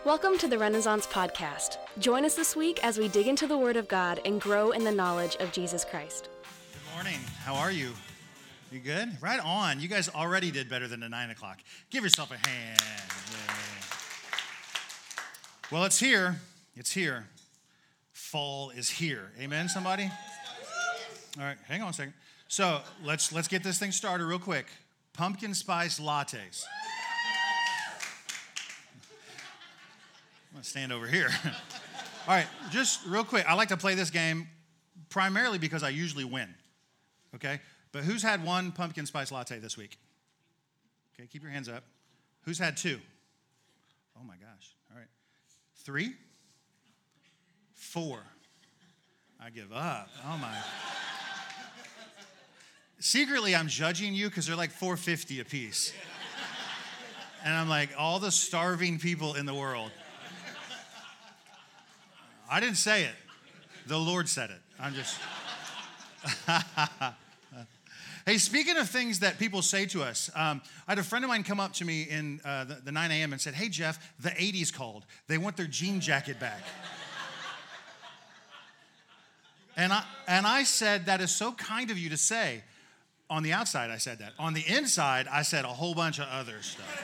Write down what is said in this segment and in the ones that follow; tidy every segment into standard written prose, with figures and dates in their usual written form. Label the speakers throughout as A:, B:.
A: Welcome to the Renaissance Podcast. Join us this week as we dig into the Word of God and grow in the knowledge of Jesus Christ.
B: Good morning. How are you? You good? Right on. You guys already did better than the 9 o'clock. Give yourself a hand. Yay. Well, it's here. It's here. Fall is here. Amen, somebody? All right, hang on a second. So let's get this thing started real quick. Pumpkin spice lattes. I'm going to stand over here. All right, just real quick. I like to play this game primarily because I usually win, okay? But who's had one pumpkin spice latte this week? Okay, keep your hands up. Who's had two? Oh, my gosh. All right. 3? 4. I give up. Oh, my. Secretly, I'm judging you because they're like $4.50 a piece. And I'm like, all the starving people in the world. I didn't say it. The Lord said it. I'm just... Hey, speaking of things that people say to us, I had a friend of mine come up to me in the 9 a.m. and said, hey, Jeff, the 80s called. They want their jean jacket back. And I said, that is so kind of you to say. On the outside, I said that. On the inside, I said a whole bunch of other stuff.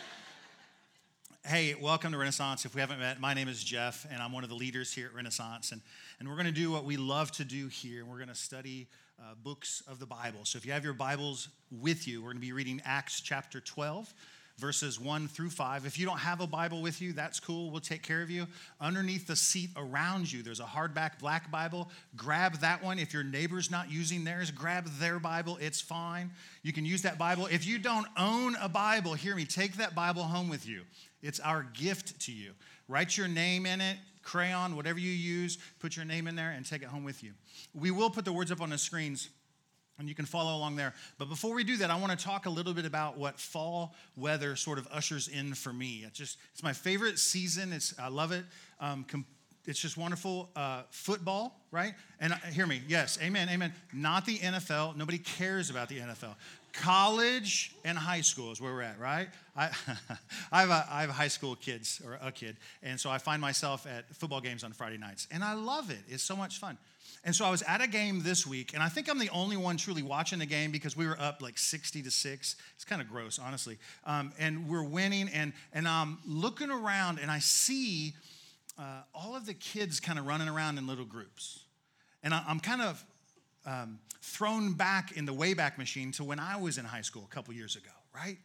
B: Hey, welcome to Renaissance. If we haven't met, my name is Jeff, and I'm one of the leaders here at Renaissance. And we're going to do what we love to do here. We're going to study books of the Bible. So if you have your Bibles with you, we're going to be reading Acts chapter 12, verses 1 through 5. If you don't have a Bible with you, that's cool. We'll take care of you. Underneath the seat around you, there's a hardback black Bible. Grab that one. If your neighbor's not using theirs, grab their Bible. It's fine. You can use that Bible. If you don't own a Bible, hear me, take that Bible home with you. It's our gift to you. Write your name in it, crayon, whatever you use, put your name in there and take it home with you. We will put the words up on the screens and you can follow along there. But before we do that, I want to talk a little bit about what fall weather sort of ushers in for me. It's my favorite season. I love it. It's just wonderful. Football, right? And hear me. Yes, amen. Not the NFL. Nobody cares about the NFL. College and high school is where we're at, right? I have high school kids, or a kid, and so I find myself at football games on Friday nights, and I love it. It's so much fun. And so I was at a game this week, and I think I'm the only one truly watching the game because we were up like 60-6. It's kind of gross, honestly. And we're winning, and I'm looking around, and I see all of the kids kind of running around in little groups. And I'm kind of thrown back in the Wayback Machine to when I was in high school a couple years ago, right?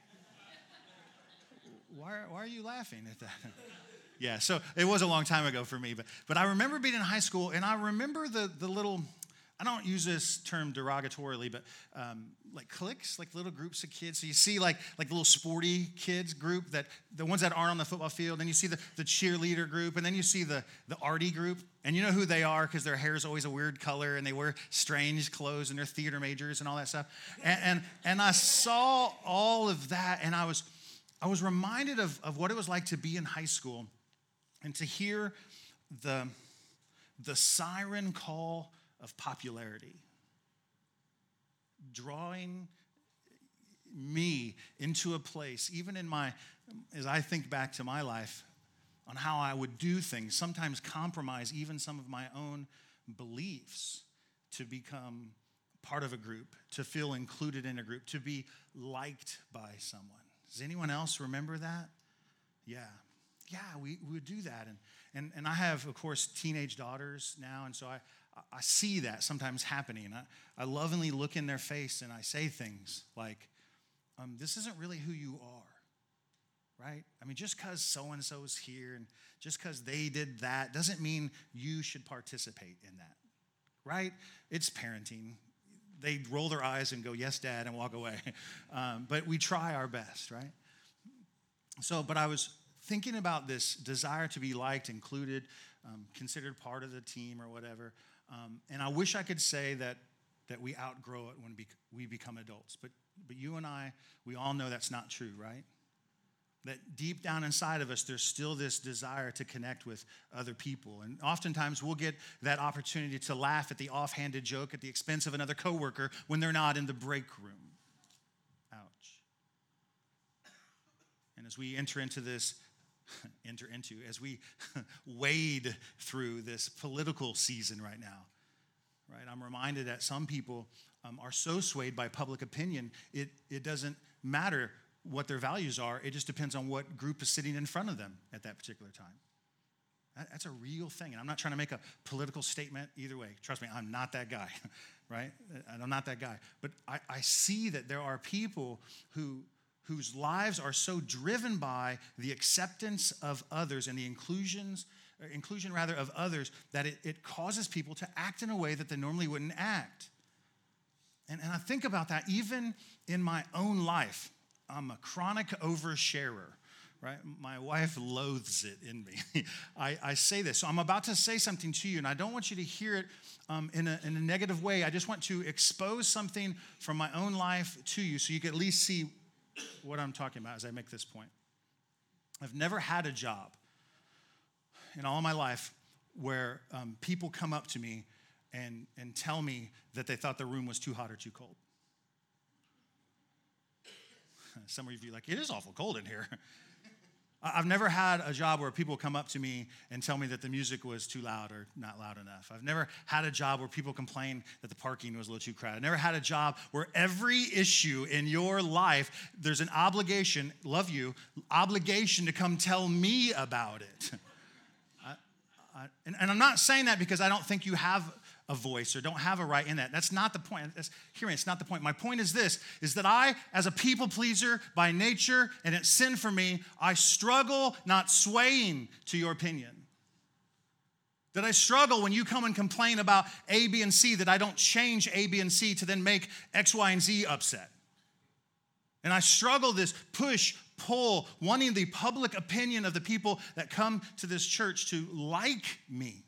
B: Why are you laughing at that? Yeah, so it was a long time ago for me, but I remember being in high school, and I remember the little, I don't use this term derogatorily, but like cliques, like little groups of kids. So you see like little sporty kids group, that the ones that aren't on the football field, and you see the cheerleader group, and then you see the arty group, and you know who they are because their hair is always a weird color, and they wear strange clothes, and they're theater majors and all that stuff. And I saw all of that, and I was reminded of what it was like to be in high school and to hear the siren call of popularity, drawing me into a place, even as I think back to my life, on how I would do things, sometimes compromise even some of my own beliefs to become part of a group, to feel included in a group, to be liked by someone. Does anyone else remember that? Yeah, we would do that. And I have, of course, teenage daughters now, and so I see that sometimes happening. I lovingly look in their face and I say things like, this isn't really who you are, right? I mean, just because so-and-so's here and just because they did that doesn't mean you should participate in that, right? It's parenting. They roll their eyes and go, yes, Dad, and walk away. But we try our best, right? But I was thinking about this desire to be liked, included, considered part of the team or whatever. And I wish I could say that we outgrow it when we become adults. But you and I, we all know that's not true, right? That deep down inside of us, there's still this desire to connect with other people. And oftentimes we'll get that opportunity to laugh at the offhanded joke at the expense of another coworker when they're not in the break room. Ouch. And as we enter into this enter into as we wade through this political season right now. Right? I'm reminded that some people are so swayed by public opinion, it doesn't matter what their values are. It just depends on what group is sitting in front of them at that particular time. That's a real thing. And I'm not trying to make a political statement either way. Trust me, I'm not that guy, right? I'm not that guy. But I see that there are people whose lives are so driven by the acceptance of others and the inclusion of others that it causes people to act in a way that they normally wouldn't act. And I think about that even in my own life. I'm a chronic oversharer, right? My wife loathes it in me. I say this. So I'm about to say something to you, and I don't want you to hear it in a negative way. I just want to expose something from my own life to you so you can at least see what I'm talking about as I make this point. I've never had a job in all my life where people come up to me and tell me that they thought the room was too hot or too cold. Some of you are like, it is awful cold in here. I've never had a job where people come up to me and tell me that the music was too loud or not loud enough. I've never had a job where people complain that the parking was a little too crowded. I've never had a job where every issue in your life, there's an obligation, love you, obligation to come tell me about it. And I'm not saying that because I don't think you have a voice or don't have a right in that. That's not the point. Hear me, it's not the point. My point is this, is that I, as a people pleaser by nature, and it's sin for me, I struggle not swaying to your opinion. That I struggle when you come and complain about A, B, and C, that I don't change A, B, and C to then make X, Y, and Z upset. And I struggle this push, pull, wanting the public opinion of the people that come to this church to like me.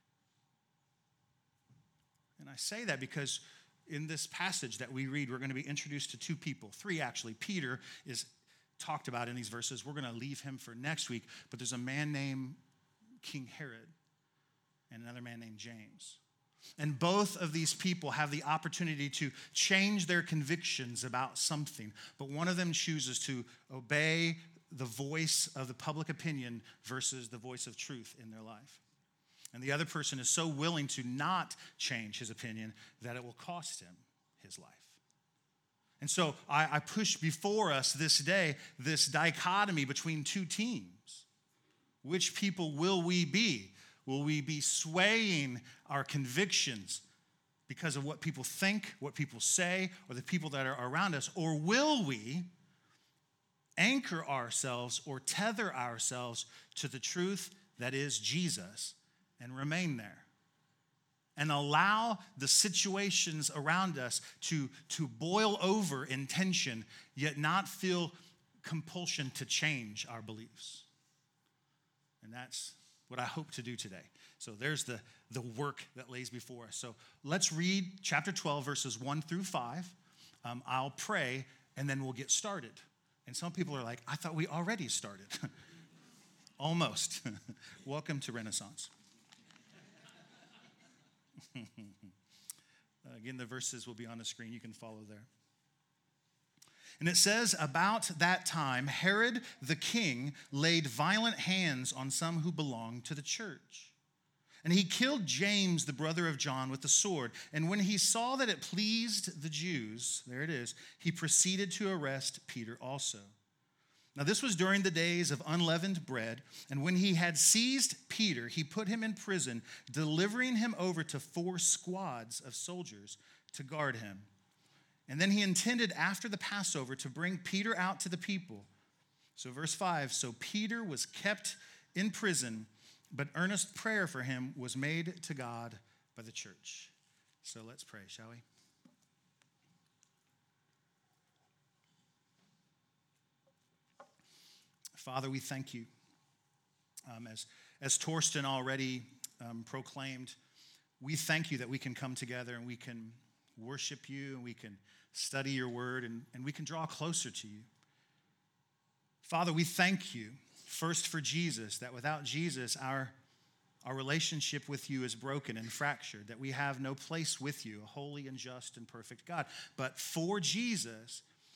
B: And I say that because in this passage that we read, we're going to be introduced to two people, three actually. Peter is talked about in these verses. We're going to leave him for next week, but there's a man named King Herod and another man named James. And both of these people have the opportunity to change their convictions about something, but one of them chooses to obey the voice of the public opinion versus the voice of truth in their life. And the other person is so willing to not change his opinion that it will cost him his life. And so I push before us this day this dichotomy between two teams. Which people will we be? Will we be swaying our convictions because of what people think, what people say, or the people that are around us? Or will we anchor ourselves or tether ourselves to the truth that is Jesus and remain there? And allow the situations around us to boil over in tension, yet not feel compulsion to change our beliefs. And that's what I hope to do today. So there's the work that lays before us. So let's read chapter 12, verses 1 through 5. I'll pray, and then we'll get started. And some people are like, I thought we already started. Almost. Welcome to Renaissance. Again, the verses will be on the screen. You can follow there. And it says, about that time, Herod the king laid violent hands on some who belonged to the church. And he killed James, the brother of John, with the sword. And when he saw that it pleased the Jews, there it is, he proceeded to arrest Peter also. Now this was during the days of unleavened bread. And when he had seized Peter, he put him in prison, delivering him over to 4 squads of soldiers to guard him. And then he intended after the Passover to bring Peter out to the people. So verse 5, so Peter was kept in prison, but earnest prayer for him was made to God by the church. So let's pray, shall we? Father, we thank you. As Torsten already proclaimed, we thank you that we can come together and we can worship you and we can study your word, and we can draw closer to you. Father, we thank you first for Jesus, that without Jesus, our relationship with you is broken and fractured, that we have no place with you, a holy and just and perfect God. But for Jesus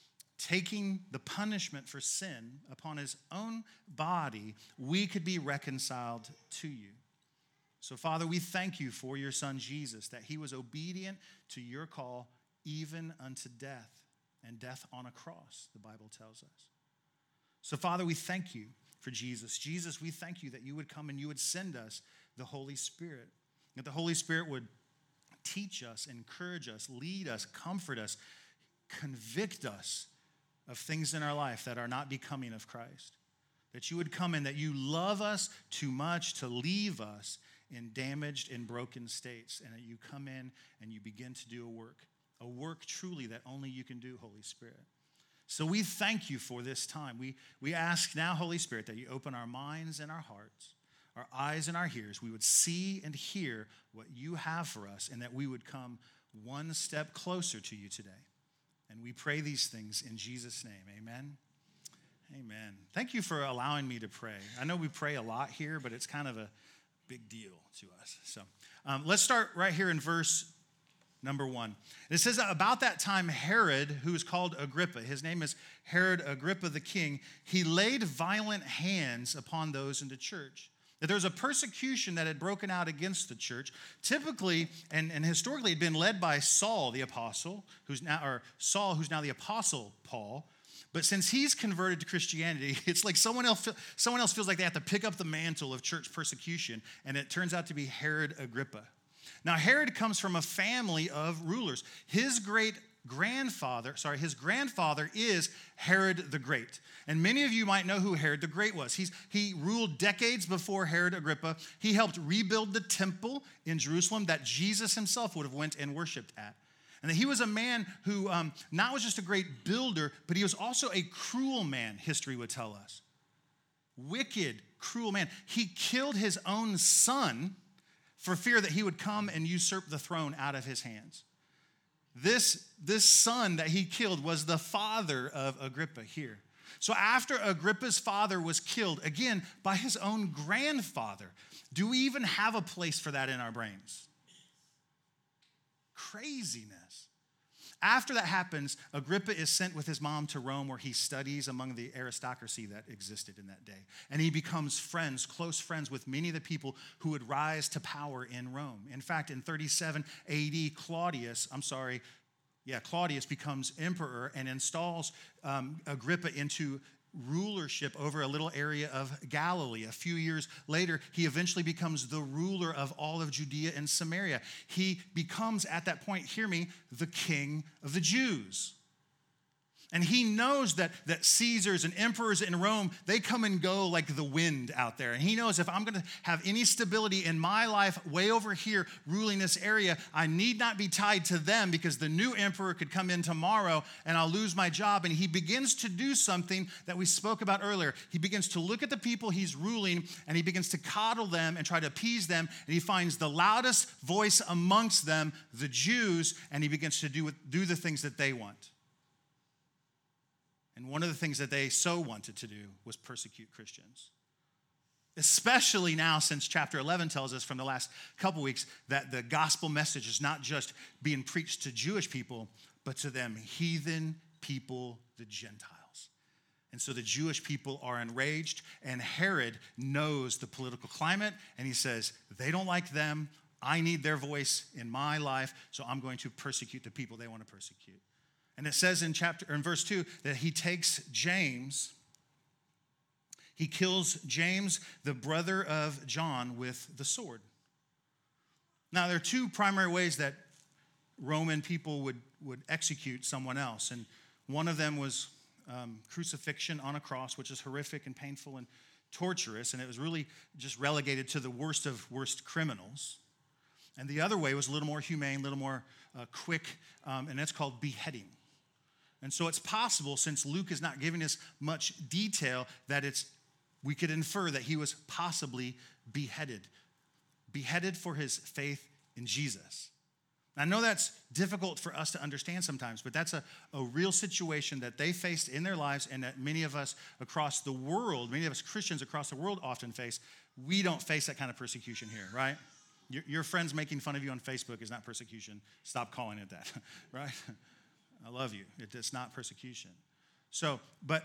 B: taking the punishment for sin upon his own body, we could be reconciled to you. So, Father, we thank you for your son Jesus, that he was obedient to your call even unto death, and death on a cross, the Bible tells us. So, Father, we thank you for Jesus. Jesus, we thank you that you would come and you would send us the Holy Spirit, that the Holy Spirit would teach us, encourage us, lead us, comfort us, convict us of things in our life that are not becoming of Christ. That you would come in, that you love us too much to leave us in damaged and broken states, and that you come in and you begin to do a work truly that only you can do, Holy Spirit. So we thank you for this time. We ask now, Holy Spirit, that you open our minds and our hearts, our eyes and our ears. We would see and hear what you have for us, and that we would come one step closer to you today. And we pray these things in Jesus' name. Amen. Amen. Thank you for allowing me to pray. I know we pray a lot here, but it's kind of a big deal to us. So let's start right here in verse number 1. It says, about that time, Herod, who is called Agrippa, his name is Herod Agrippa the king, he laid violent hands upon those in the church. That there was a persecution that had broken out against the church, typically and historically had been led by Saul the apostle, who's now the apostle Paul. But since he's converted to Christianity, it's like someone else feels like they have to pick up the mantle of church persecution, and it turns out to be Herod Agrippa. Now, Herod comes from a family of rulers. His grandfather is Herod the Great. And many of you might know who Herod the Great was. He ruled decades before Herod Agrippa. He helped rebuild the temple in Jerusalem that Jesus himself would have went and worshiped at. And he was a man who not was just a great builder, but he was also a cruel man, history would tell us. Wicked, cruel man. He killed his own son for fear that he would come and usurp the throne out of his hands. This son that he killed was the father of Agrippa here. So after Agrippa's father was killed, again, by his own grandfather, do we even have a place for that in our brains? Craziness. After that happens, Agrippa is sent with his mom to Rome, where he studies among the aristocracy that existed in that day. And he becomes close friends with many of the people who would rise to power in Rome. In fact, in 37 AD, Claudius becomes emperor and installs Agrippa into rulership over a little area of Galilee. A few years later, he eventually becomes the ruler of all of Judea and Samaria. He becomes, at that point, hear me, the king of the Jews. And he knows that Caesars and emperors in Rome, they come and go like the wind out there. And he knows if I'm going to have any stability in my life way over here ruling this area, I need not be tied to them, because the new emperor could come in tomorrow and I'll lose my job. And he begins to do something that we spoke about earlier. He begins to look at the people he's ruling, and he begins to coddle them and try to appease them. And he finds the loudest voice amongst them, the Jews, and he begins to do the things that they want. And one of the things that they so wanted to do was persecute Christians. Especially now, since chapter 11 tells us from the last couple weeks that the gospel message is not just being preached to Jewish people, but to them heathen people, the Gentiles. And so the Jewish people are enraged, and Herod knows the political climate, and he says, they don't like them. I need their voice in my life, so I'm going to persecute the people they want to persecute. And it says in verse 2 that he takes James, he kills James, the brother of John, with the sword. Now, there are two primary ways that Roman people would execute someone else. And one of them was crucifixion on a cross, which is horrific and painful and torturous. And it was really just relegated to the worst of worst criminals. And the other way was a little more humane, a little more quick, and that's called beheading. And so it's possible, since Luke is not giving us much detail, that we could infer that he was possibly beheaded for his faith in Jesus. I know that's difficult for us to understand sometimes, but that's a real situation that they faced in their lives, and that many of us across the world, many of us Christians across the world often face. We don't face that kind of persecution here, right? Your friends making fun of you on Facebook is not persecution. Stop calling it that, right? I love you. It's not persecution. So,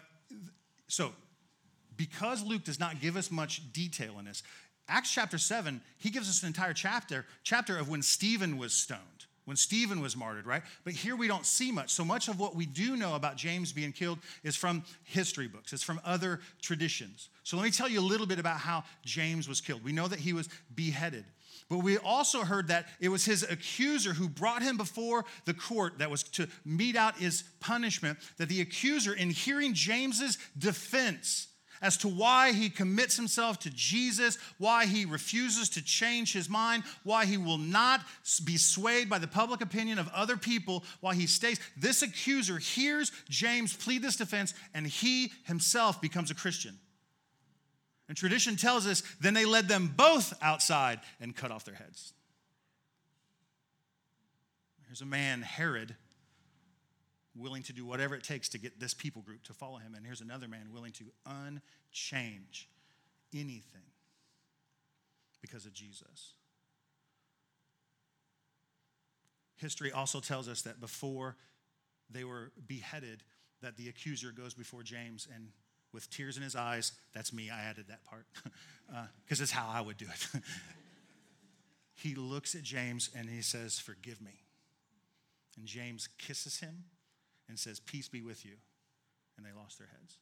B: because Luke does not give us much detail in this, Acts chapter 7, he gives us an entire chapter of when Stephen was stoned, when Stephen was martyred, right? But here we don't see much. So much of what we do know about James being killed is from history books. It's from other traditions. So let me tell you a little bit about how James was killed. We know that he was beheaded. But we also heard that it was his accuser who brought him before the court that was to mete out his punishment, that the accuser, in hearing James's defense as to why he commits himself to Jesus, why he refuses to change his mind, why he will not be swayed by the public opinion of other people, why he stays. This accuser hears James plead this defense, and he himself becomes a Christian. And tradition tells us, then they led them both outside and cut off their heads. Here's a man, Herod, willing to do whatever it takes to get this people group to follow him. And here's another man willing to unchange anything because of Jesus. History also tells us that before they were beheaded, that the accuser goes before James and with tears in his eyes, that's me, I added that part, because it's how I would do it. He looks at James and he says, "Forgive me." And James kisses him and says, "Peace be with you." And they lost their heads.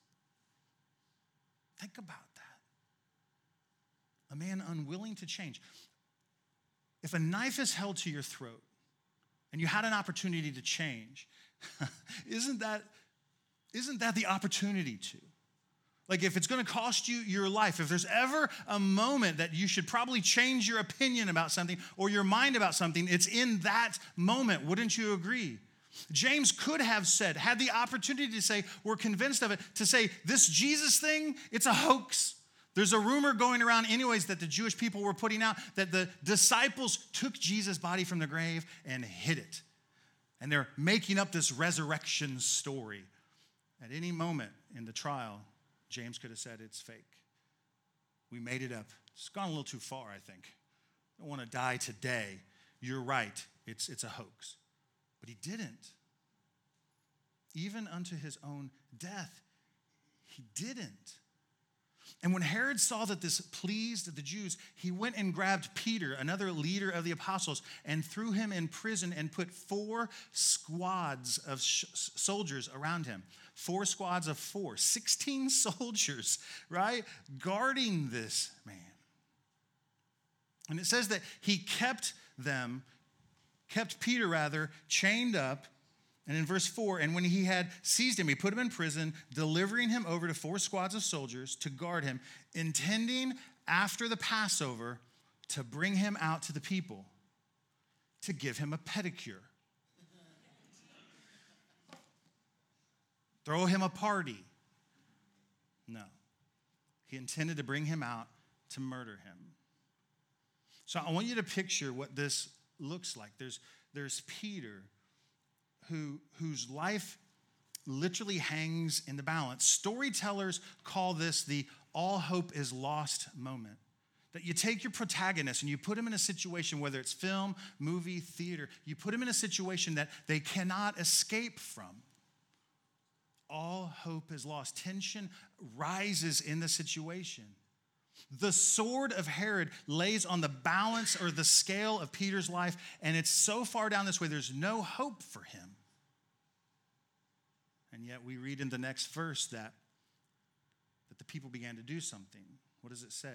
B: Think about that. A man unwilling to change. If a knife is held to your throat and you had an opportunity to change, isn't that the opportunity to? Like, if it's going to cost you your life, if there's ever a moment that you should probably change your opinion about something or your mind about something, it's in that moment. Wouldn't you agree? James could have said, had the opportunity to say, we're convinced of it, to say, this Jesus thing, it's a hoax. There's a rumor going around anyways that the Jewish people were putting out that the disciples took Jesus' body from the grave and hid it. And they're making up this resurrection story. At any moment in the trial, James could have said, it's fake. We made it up. It's gone a little too far, I think. I don't want to die today. You're right. It's a hoax. But he didn't. Even unto his own death, he didn't. And when Herod saw that this pleased the Jews, he went and grabbed Peter, another leader of the apostles, and threw him in prison and put 4 squads of soldiers around him. 4 squads of 4, 16 soldiers, right? Guarding this man. And it says that he kept Peter chained up. And in verse 4, and when he had seized him, he put him in prison, delivering him over to 4 squads of soldiers to guard him, intending after the Passover to bring him out to the people, to give him a pedicure. Throw him a party. No. He intended to bring him out to murder him. So I want you to picture what this looks like. There's Peter, whose life literally hangs in the balance. Storytellers call this the all hope is lost moment. That you take your protagonist and you put him in a situation, whether it's film, movie, theater, you put him in a situation that they cannot escape from. All hope is lost. Tension rises in the situation. The sword of Herod lays on the balance or the scale of Peter's life, and it's so far down this way, there's no hope for him. And yet we read in the next verse that the people began to do something. What does it say?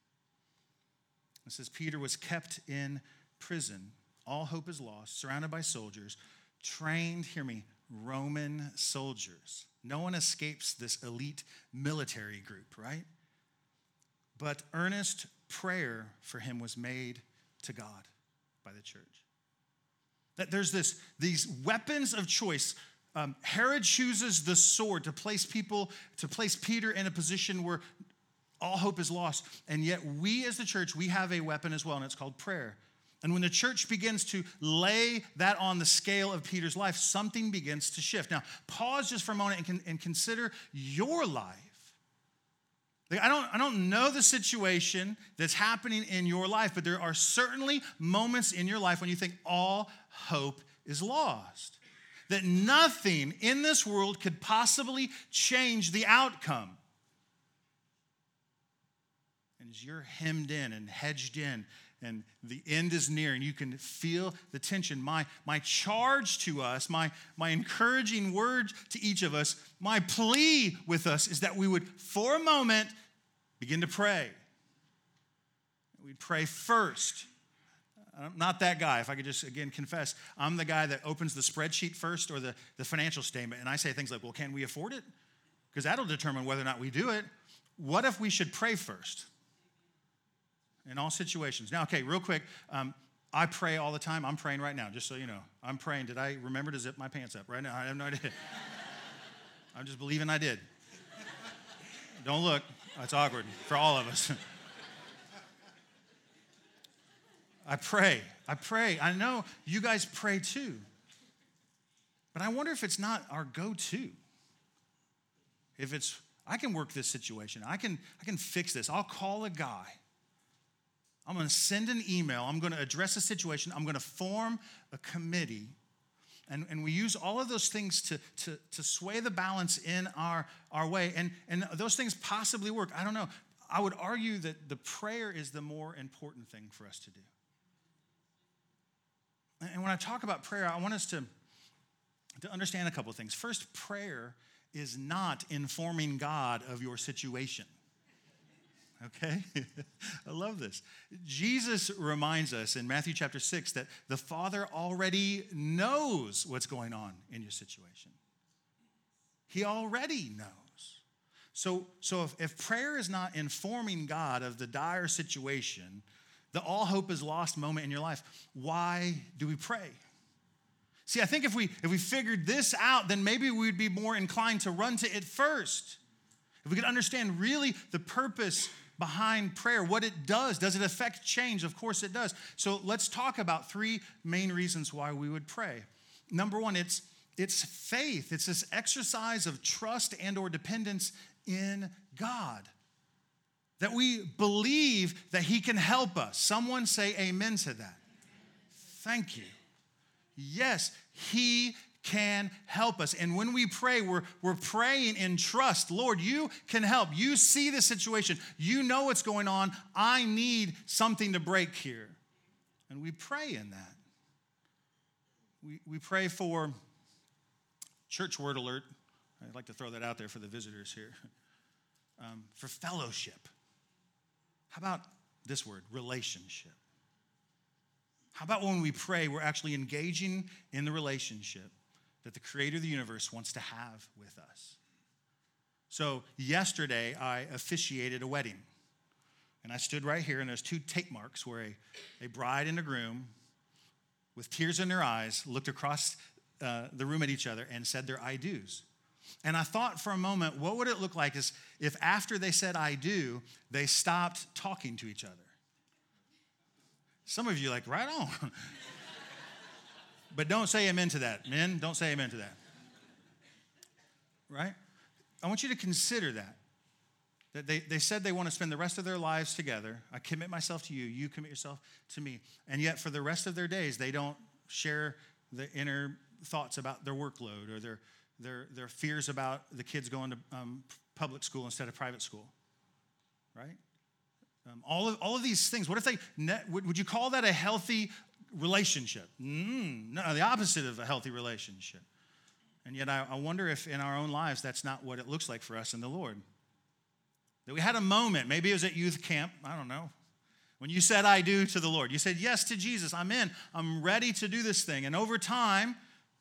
B: It says, Peter was kept in prison. All hope is lost, surrounded by soldiers, trained, hear me, Roman soldiers. No one escapes this elite military group, right? But earnest prayer for him was made to God by the church. That there's these weapons of choice. Herod chooses the sword to place Peter in a position where all hope is lost. And yet we as the church, we have a weapon as well, and it's called prayer. And when the church begins to lay that on the scale of Peter's life, something begins to shift. Now, pause just for a moment and consider your life. Like, I don't know the situation that's happening in your life, but there are certainly moments in your life when you think all hope is lost. that nothing in this world could possibly change the outcome. And as you're hemmed in and hedged in, and the end is near, and you can feel the tension, my charge to us, my encouraging word to each of us, my plea with us is that we would, for a moment, begin to pray. We'd pray first. I'm not that guy. If I could just, again, confess, I'm the guy that opens the spreadsheet first or the financial statement, and I say things like, well, can we afford it? Because that'll determine whether or not we do it. What if we should pray first? In all situations. Now, okay, real quick, I pray all the time. I'm praying right now, just so you know. I'm praying. Did I remember to zip my pants up right now? I have no idea. I'm just believing I did. Don't look. That's awkward for all of us. I pray. I know you guys pray too. But I wonder if it's not our go-to. If it's, I can work this situation. I can fix this. I'll call a guy. I'm going to send an email. I'm going to address a situation. I'm going to form a committee. And we use all of those things to sway the balance in our way. And those things possibly work. I don't know. I would argue that the prayer is the more important thing for us to do. And when I talk about prayer, I want us to understand a couple of things. First, prayer is not informing God of your situation. Okay? I love this. Jesus reminds us in Matthew chapter 6 that the Father already knows what's going on in your situation. He already knows. So if prayer is not informing God of the dire situation, the all hope is lost moment in your life, why do we pray? See, I think if we figured this out, then maybe we'd be more inclined to run to it first. If we could understand really the purpose behind prayer, what it does. Does it affect change? Of course it does. So let's talk about three main reasons why we would pray. Number one, it's faith. It's this exercise of trust and or dependence in God. That we believe that he can help us. Someone say amen to that. Thank you. Yes, he can help us. And when we pray, we're praying in trust. Lord, you can help. You see the situation. You know what's going on. I need something to break here. And we pray in that. We pray for church word alert. I'd like to throw that out there for the visitors here. For fellowship. How about this word, relationship? How about when we pray, we're actually engaging in the relationship that the creator of the universe wants to have with us? So yesterday, I officiated a wedding. And I stood right here, and there's two tape marks where a bride and a groom, with tears in their eyes, looked across the room at each other and said their I do's. And I thought for a moment, what would it look like if after they said I do, they stopped talking to each other? Some of you are like, right on. But don't say amen to that. Men, don't say amen to that. Right? I want you to consider that. That they said they want to spend the rest of their lives together. I commit myself to you. You commit yourself to me. And yet for the rest of their days, they don't share the inner thoughts about their workload or their fears about the kids going to public school instead of private school. Right? All of these things. What if would you call that a healthy relationship? No, the opposite of a healthy relationship. And yet I wonder if in our own lives that's not what it looks like for us in the Lord. That we had a moment, maybe it was at youth camp, I don't know, when you said I do to the Lord. You said yes to Jesus, I'm in, I'm ready to do this thing. And over time,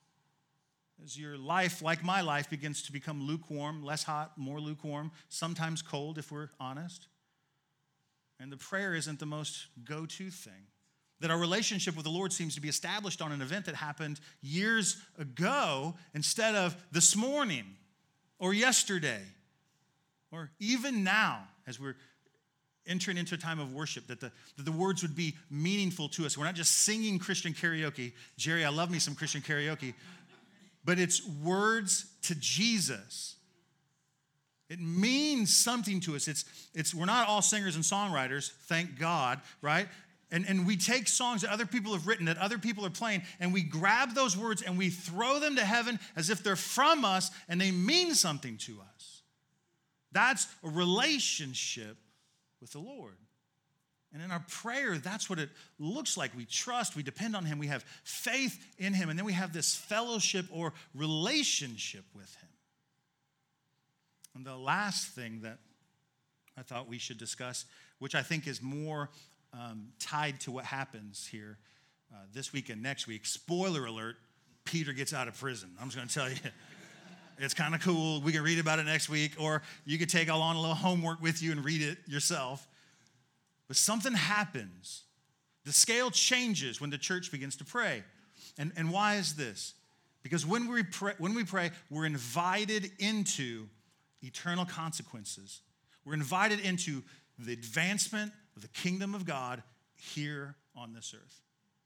B: as your life, like my life, begins to become lukewarm, less hot, more lukewarm, sometimes cold if we're honest. And the prayer isn't the most go-to thing. That our relationship with the Lord seems to be established on an event that happened years ago instead of this morning or yesterday or even now as we're entering into a time of worship, that the words would be meaningful to us. We're not just singing Christian karaoke. Jerry, I love me some Christian karaoke. But it's words to Jesus. It means something to us. We're not all singers and songwriters, thank God, right? And we take songs that other people have written, that other people are playing, and we grab those words and we throw them to heaven as if they're from us and they mean something to us. That's a relationship with the Lord. And in our prayer, that's what it looks like. We trust, we depend on him, we have faith in him, and then we have this fellowship or relationship with him. And the last thing that I thought we should discuss, which I think is more tied to what happens here this week and next week. Spoiler alert, Peter gets out of prison. I'm just going to tell you. It's kind of cool. We can read about it next week, or you could take along a little homework with you and read it yourself. But something happens. The scale changes when the church begins to pray. And why is this? Because when we pray, we're invited into eternal consequences. We're invited into the advancement of the kingdom of God here on this earth.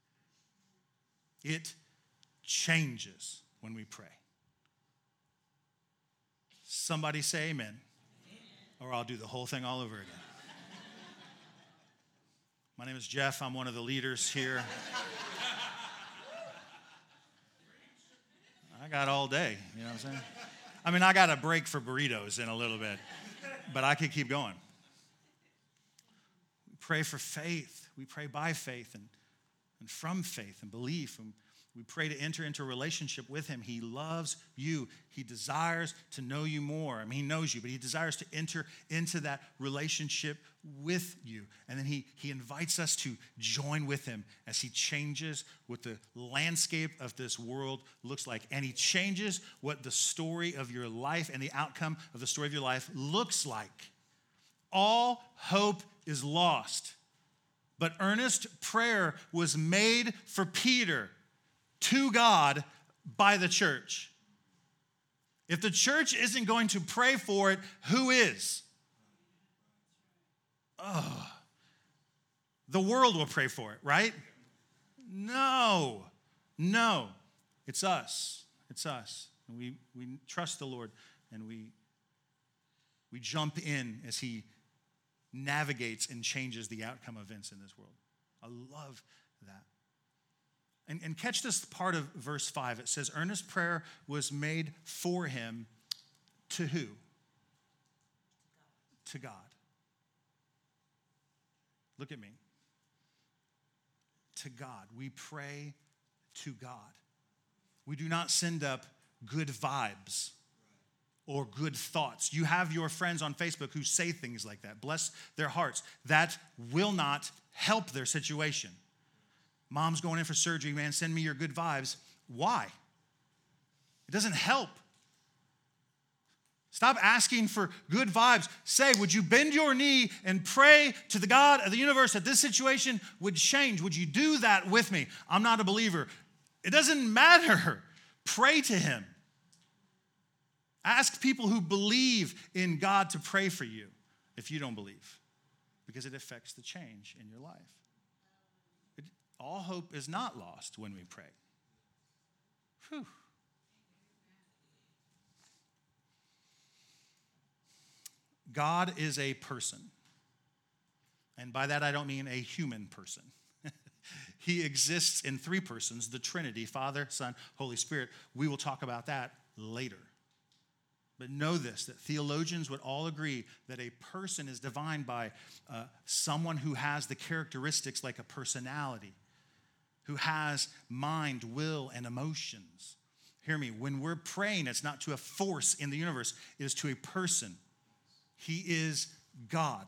B: It changes when we pray. Somebody say amen, or I'll do the whole thing all over again. My name is Jeff. I'm one of the leaders here. I got all day, you know what I'm saying? I mean, I got a break for burritos in a little bit, but I could keep going. We pray for faith. We pray by faith and from faith and belief. And we pray to enter into a relationship with him. He loves you. He desires to know you more. I mean, he knows you, but he desires to enter into that relationship with you. And then he invites us to join with him as he changes what the landscape of this world looks like. And he changes what the story of your life and the outcome of the story of your life looks like. All hope is lost. But earnest prayer was made for Peter to God by the church. If the church isn't going to pray for it, who is? The world will pray for it, right? No. It's us. It's us. And we trust the Lord, and we jump in as he navigates and changes the outcome of events in this world. I love that. And catch this part of verse 5. It says, earnest prayer was made for him to who? To God. Look at me. To God. We pray to God. We do not send up good vibes or good thoughts. You have your friends on Facebook who say things like that. Bless their hearts. That will not help their situation. Mom's going in for surgery, man, send me your good vibes. Why? It doesn't help. Stop asking for good vibes. Say, would you bend your knee and pray to the God of the universe that this situation would change? Would you do that with me? I'm not a believer. It doesn't matter. Pray to him. Ask people who believe in God to pray for you if you don't believe, because it affects the change in your life. All hope is not lost when we pray. Whew. God is a person. And by that, I don't mean a human person. He exists in three persons, the Trinity, Father, Son, Holy Spirit. We will talk about that later. But know this, that theologians would all agree that a person is defined by someone who has the characteristics like a personality, who has mind, will, and emotions. Hear me, when we're praying, it's not to a force in the universe, it is to a person. He is God.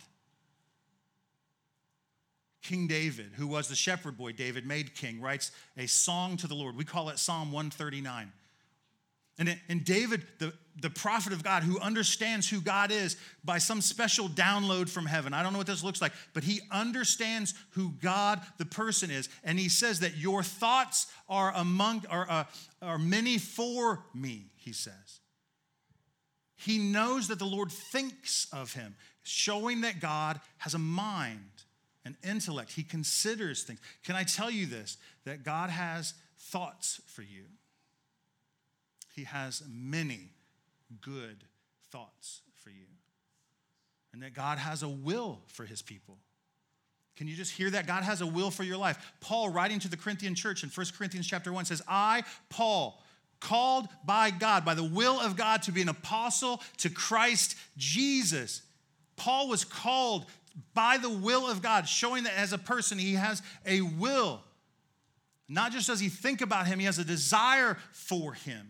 B: King David, who was the shepherd boy David made king, writes a song to the Lord. We call it Psalm 139. And David, the prophet of God, who understands who God is by some special download from heaven. I don't know what this looks like, but he understands who God, the person, is. And he says that your thoughts are many for me, he says. He knows that the Lord thinks of him, showing that God has a mind, an intellect. He considers things. Can I tell you this, that God has thoughts for you? He has many good thoughts for you. And that God has a will for his people. Can you just hear that? God has a will for your life. Paul, writing to the Corinthian church in 1 Corinthians chapter 1, says, I, Paul, called by God, by the will of God, to be an apostle to Christ Jesus. Paul was called by the will of God, showing that as a person, he has a will. Not just does he think about him, he has a desire for him.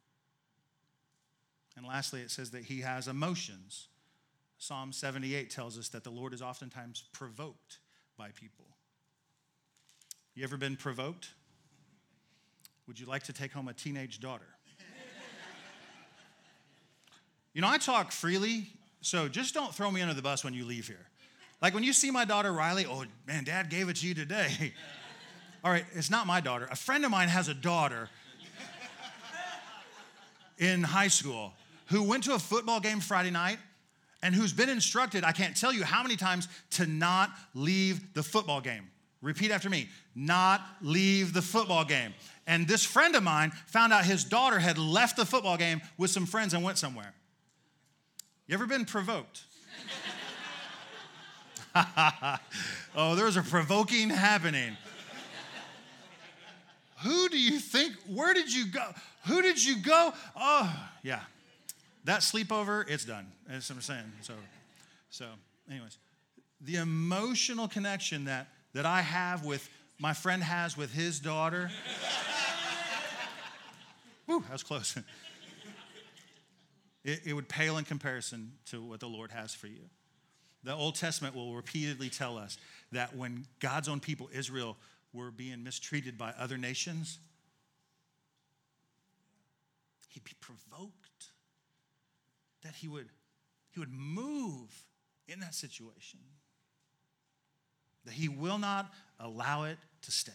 B: And lastly, it says that he has emotions. Psalm 78 tells us that the Lord is oftentimes provoked by people. You ever been provoked? Would you like to take home a teenage daughter? You know, I talk freely, so just don't throw me under the bus when you leave here. Like when you see my daughter Riley, oh man, Dad gave it to you today. All right, it's not my daughter. A friend of mine has a daughter in high school who went to a football game Friday night and who's been instructed, I can't tell you how many times, to not leave the football game. Repeat after me, not leave the football game. And this friend of mine found out his daughter had left the football game with some friends and went somewhere. You ever been provoked? Oh, there's a provoking happening. Who do you think, where did you go? Who did you go? Oh, yeah. That sleepover, it's done. That's what I'm saying. So anyways, the emotional connection that I have with, my friend has with his daughter. Woo, that was close. It would pale in comparison to what the Lord has for you. The Old Testament will repeatedly tell us that when God's own people, Israel, were being mistreated by other nations, he'd be provoked. That he would move in that situation. That he will not allow it to stay.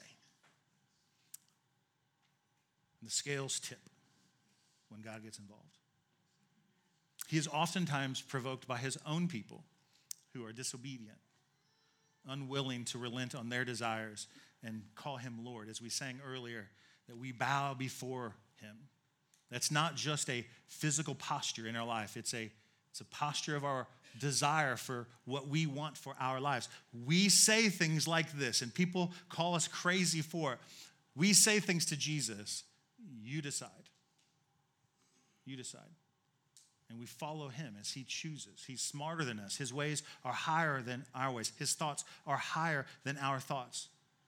B: And the scales tip when God gets involved. He is oftentimes provoked by his own people who are disobedient, unwilling to relent on their desires and call him Lord. As we sang earlier, that we bow before him. That's not just a physical posture in our life. It's a posture of our desire for what we want for our lives. We say things like this, and people call us crazy for it. We say things to Jesus. You decide. You decide. And we follow him as he chooses. He's smarter than us. His ways are higher than our ways. His thoughts are higher than our thoughts.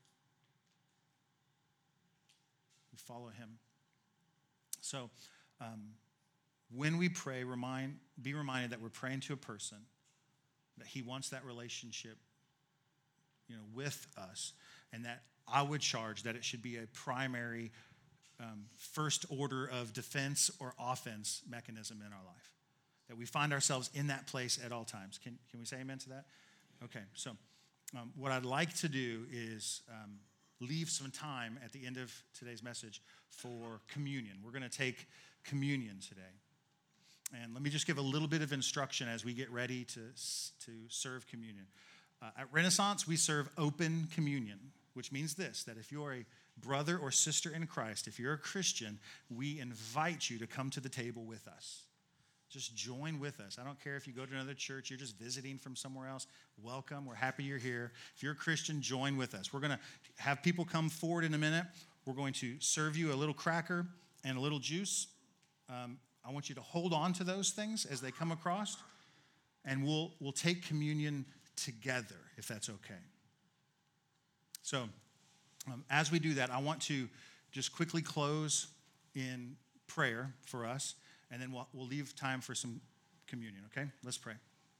B: We follow him. So when we pray, be reminded that we're praying to a person, that he wants that relationship, with us, and that I would charge that it should be a primary first order of defense or offense mechanism in our life. That we find ourselves in that place at all times. Can we say amen to that? Okay, so what I'd like to do is leave some time at the end of today's message for communion. We're going to take communion today. And let me just give a little bit of instruction as we get ready to serve communion. At Renaissance, we serve open communion, which means this, that if you're a brother or sister in Christ, if you're a Christian, we invite you to come to the table with us. Just join with us. I don't care if you go to another church, you're just visiting from somewhere else. Welcome. We're happy you're here. If you're a Christian, join with us. We're going to have people come forward in a minute. We're going to serve you a little cracker and a little juice. I want you to hold on to those things as they come across, and we'll take communion together, if that's okay. So as we do that, I want to just quickly close in prayer for us, and then we'll leave time for some communion, okay? Let's pray.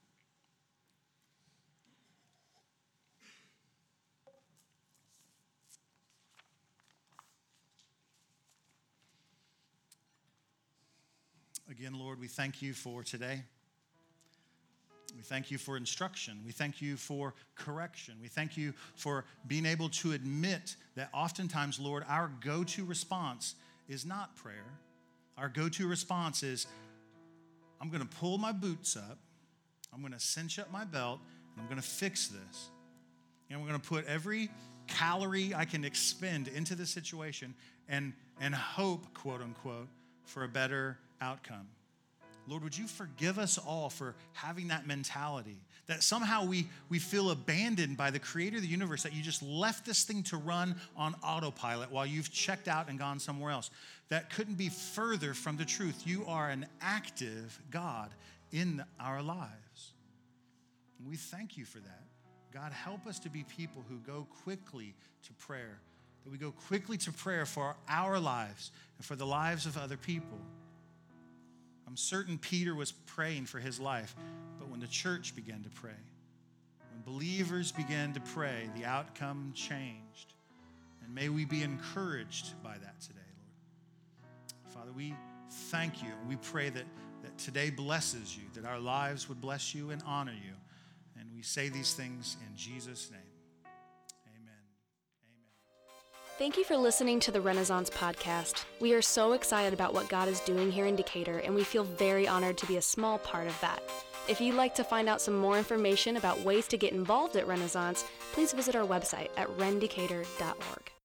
B: Again, Lord, we thank you for today. We thank you for instruction. We thank you for correction. We thank you for being able to admit that oftentimes, Lord, our go-to response is not prayer. Our go-to response is, I'm going to pull my boots up, I'm going to cinch up my belt, and I'm going to fix this. And we're going to put every calorie I can expend into the situation and hope, quote unquote, for a better outcome. Lord, would you forgive us all for having that mentality, that somehow we feel abandoned by the creator of the universe, that you just left this thing to run on autopilot while you've checked out and gone somewhere else. That couldn't be further from the truth. You are an active God in our lives. And we thank you for that. God, help us to be people who go quickly to prayer, that we go quickly to prayer for our lives and for the lives of other people. I'm certain Peter was praying for his life, but when the church began to pray, when believers began to pray, the outcome changed. And may we be encouraged by that today, Lord. Father, we thank you. We pray that today blesses you, that our lives would bless you and honor you. And we say these things in Jesus' name.
A: Thank you for listening to the Renaissance Podcast. We are so excited about what God is doing here in Decatur, and we feel very honored to be a small part of that. If you'd like to find out some more information about ways to get involved at Renaissance, please visit our website at rendecatur.org.